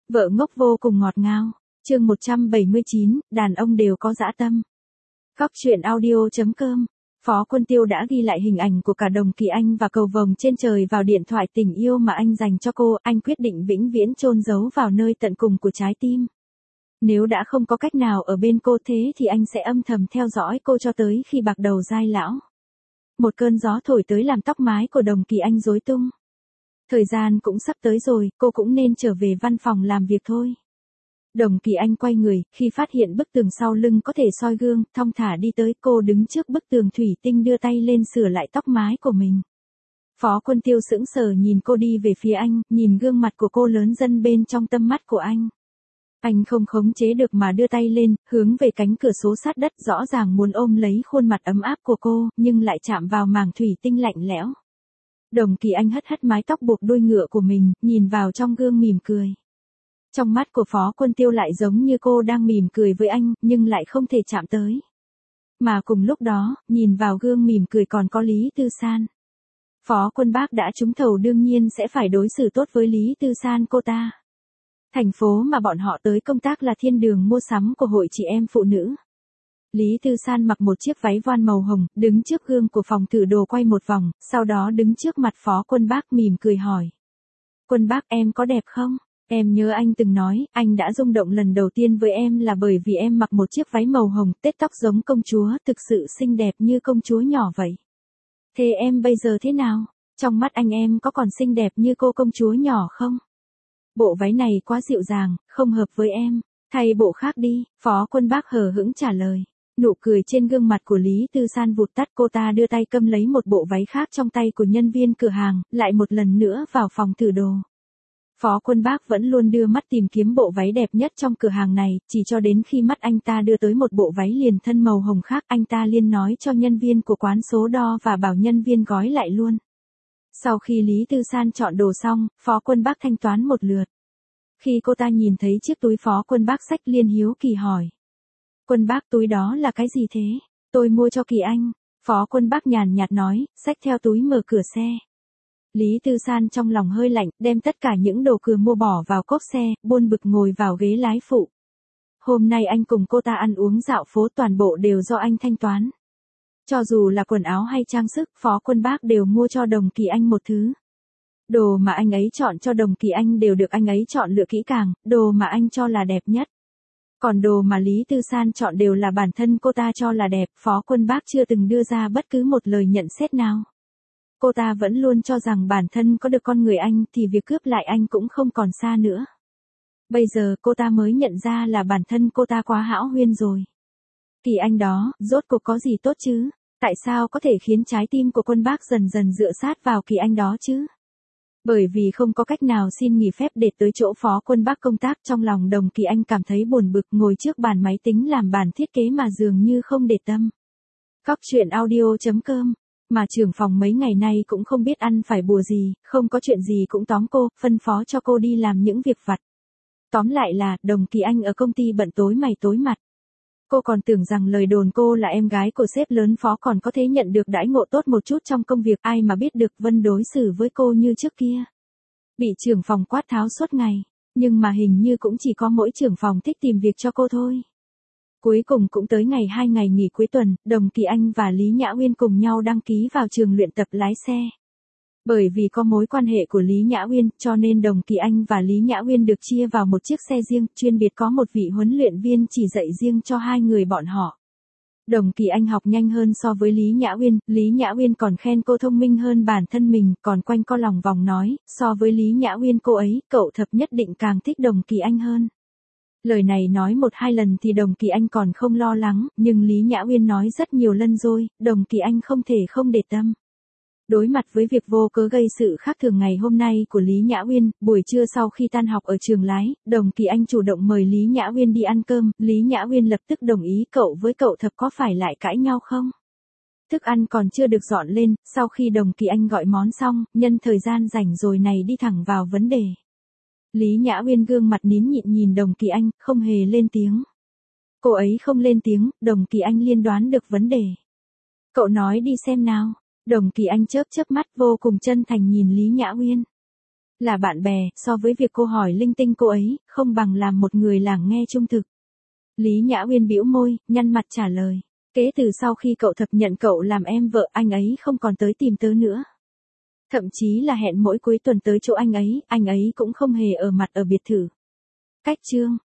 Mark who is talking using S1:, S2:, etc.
S1: Vợ ngốc vô cùng ngọt ngào. Chương 179, đàn ông đều có dã tâm. Góc truyện audio.com. Phó Quân Tiêu đã ghi lại hình ảnh của cả Đồng Kỳ Anh và cầu vồng trên trời vào điện thoại tình yêu mà anh dành cho cô, anh quyết định vĩnh viễn chôn giấu vào nơi tận cùng của trái tim. Nếu đã không có cách nào ở bên cô thế thì anh sẽ âm thầm theo dõi cô cho tới khi bạc đầu dai lão. Một cơn gió thổi tới làm tóc mái của Đồng Kỳ Anh rối tung. Thời gian cũng sắp tới rồi, cô cũng nên trở về văn phòng làm việc thôi. Đồng Kỳ Anh quay người, khi phát hiện bức tường sau lưng có thể soi gương, thong thả đi tới, cô đứng trước bức tường thủy tinh đưa tay lên sửa lại tóc mái của mình. Phó Quân Tiêu sững sờ nhìn cô đi về phía anh, nhìn gương mặt của cô lớn dần bên trong tâm mắt của anh. Anh không khống chế được mà đưa tay lên, hướng về cánh cửa sổ sát đất, rõ ràng muốn ôm lấy khuôn mặt ấm áp của cô, nhưng lại chạm vào màng thủy tinh lạnh lẽo. Đồng Kỳ Anh hất hất mái tóc buộc đuôi ngựa của mình, nhìn vào trong gương mỉm cười. Trong mắt của Phó Quân Tiêu lại giống như cô đang mỉm cười với anh, nhưng lại không thể chạm tới. Mà cùng lúc đó, nhìn vào gương mỉm cười còn có Lý Tư San. Phó Quân Bác đã trúng thầu đương nhiên sẽ phải đối xử tốt với Lý Tư San cô ta. Thành phố mà bọn họ tới công tác là thiên đường mua sắm của hội chị em phụ nữ. Lý Tư San mặc một chiếc váy voan màu hồng, đứng trước gương của phòng thử đồ quay một vòng, sau đó đứng trước mặt Phó Quân Bác mỉm cười hỏi. Quân Bác em có đẹp không? Em nhớ anh từng nói, anh đã rung động lần đầu tiên với em là bởi vì em mặc một chiếc váy màu hồng, tết tóc giống công chúa, thực sự xinh đẹp như công chúa nhỏ vậy. Thế em bây giờ thế nào? Trong mắt anh em có còn xinh đẹp như cô công chúa nhỏ không? Bộ váy này quá dịu dàng, không hợp với em. Thay bộ khác đi, Phó Quân Bác hờ hững trả lời. Nụ cười trên gương mặt của Lý Tư San vụt tắt, cô ta đưa tay cầm lấy một bộ váy khác trong tay của nhân viên cửa hàng, lại một lần nữa vào phòng thử đồ. Phó Quân Bác vẫn luôn đưa mắt tìm kiếm bộ váy đẹp nhất trong cửa hàng này, chỉ cho đến khi mắt anh ta đưa tới một bộ váy liền thân màu hồng khác, anh ta liền nói cho nhân viên của quán số đo và bảo nhân viên gói lại luôn. Sau khi Lý Tư San chọn đồ xong, Phó Quân Bác thanh toán một lượt. Khi cô ta nhìn thấy chiếc túi Phó Quân Bác xách liền hiếu kỳ hỏi. Quân Bác túi đó là cái gì thế? Tôi mua cho Kỳ Anh. Phó Quân Bác nhàn nhạt nói, xách theo túi mở cửa xe. Lý Tư San trong lòng hơi lạnh, đem tất cả những đồ cửa mua bỏ vào cốp xe, buồn bực ngồi vào ghế lái phụ. Hôm nay anh cùng cô ta ăn uống dạo phố toàn bộ đều do anh thanh toán. Cho dù là quần áo hay trang sức, Phó Quân Bác đều mua cho Đồng Kỳ Anh một thứ. Đồ mà anh ấy chọn cho Đồng Kỳ Anh đều được anh ấy chọn lựa kỹ càng, đồ mà anh cho là đẹp nhất. Còn đồ mà Lý Tư San chọn đều là bản thân cô ta cho là đẹp, Phó Quân Bác chưa từng đưa ra bất cứ một lời nhận xét nào. Cô ta vẫn luôn cho rằng bản thân có được con người anh thì việc cướp lại anh cũng không còn xa nữa. Bây giờ cô ta mới nhận ra là bản thân cô ta quá hão huyên rồi. Kỳ Anh đó, rốt cuộc có gì tốt chứ? Tại sao có thể khiến trái tim của Quân Bác dần dần dựa sát vào Kỳ Anh đó chứ? Bởi vì không có cách nào xin nghỉ phép để tới chỗ Phó Quân Bác công tác, trong lòng Đồng Kỳ Anh cảm thấy buồn bực, ngồi trước bàn máy tính làm bản thiết kế mà dường như không để tâm. Góc truyện audio.com. Mà trưởng phòng mấy ngày nay cũng không biết ăn phải bùa gì, không có chuyện gì cũng tóm cô, phân phó cho cô đi làm những việc vặt. Tóm lại là, Đồng Kỳ Anh ở công ty bận tối mày tối mặt. Cô còn tưởng rằng lời đồn cô là em gái của sếp lớn Phó còn có thể nhận được đãi ngộ tốt một chút trong công việc, ai mà biết được Vân đối xử với cô như trước kia. Bị trưởng phòng quát tháo suốt ngày, nhưng mà hình như cũng chỉ có mỗi trưởng phòng thích tìm việc cho cô thôi. Cuối cùng cũng tới ngày 2 ngày nghỉ cuối tuần, Đồng Kỳ Anh và Lý Nhã Uyên cùng nhau đăng ký vào trường luyện tập lái xe. Bởi vì có mối quan hệ của Lý Nhã Uyên, cho nên Đồng Kỳ Anh và Lý Nhã Uyên được chia vào một chiếc xe riêng, chuyên biệt có một vị huấn luyện viên chỉ dạy riêng cho hai người bọn họ. Đồng Kỳ Anh học nhanh hơn so với Lý Nhã Uyên còn khen cô thông minh hơn bản thân mình, còn quanh co lòng vòng nói, so với Lý Nhã Uyên cô ấy, cậu thập nhất định càng thích Đồng Kỳ Anh hơn. Lời này nói 1-2 lần thì Đồng Kỳ Anh còn không lo lắng, nhưng Lý Nhã Uyên nói rất nhiều lần rồi, Đồng Kỳ Anh không thể không để tâm. Đối mặt với việc vô cớ gây sự khác thường ngày hôm nay của Lý Nhã Uyên, buổi trưa sau khi tan học ở trường lái, Đồng Kỳ Anh chủ động mời Lý Nhã Uyên đi ăn cơm, Lý Nhã Uyên lập tức đồng ý, cậu với cậu thập có phải lại cãi nhau không? Thức ăn còn chưa được dọn lên, sau khi Đồng Kỳ Anh gọi món xong, nhân thời gian rảnh rồi này đi thẳng vào vấn đề. Lý Nhã Uyên gương mặt nín nhịn nhìn Đồng Kỳ Anh, không hề lên tiếng. Cô ấy không lên tiếng, Đồng Kỳ Anh liên đoán được vấn đề. Cậu nói đi xem nào. Đồng Kỳ Anh chớp chớp mắt vô cùng chân thành nhìn Lý Nhã Uyên. Là bạn bè, so với việc cô hỏi linh tinh cô ấy, không bằng làm một người lắng nghe trung thực. Lý Nhã Uyên bĩu môi, nhăn mặt trả lời. Kể từ sau khi cậu thập nhận cậu làm em vợ, anh ấy không còn tới tìm tớ nữa. Thậm chí là hẹn mỗi cuối tuần tới chỗ anh ấy cũng không hề ở mặt ở biệt thự. Cách chương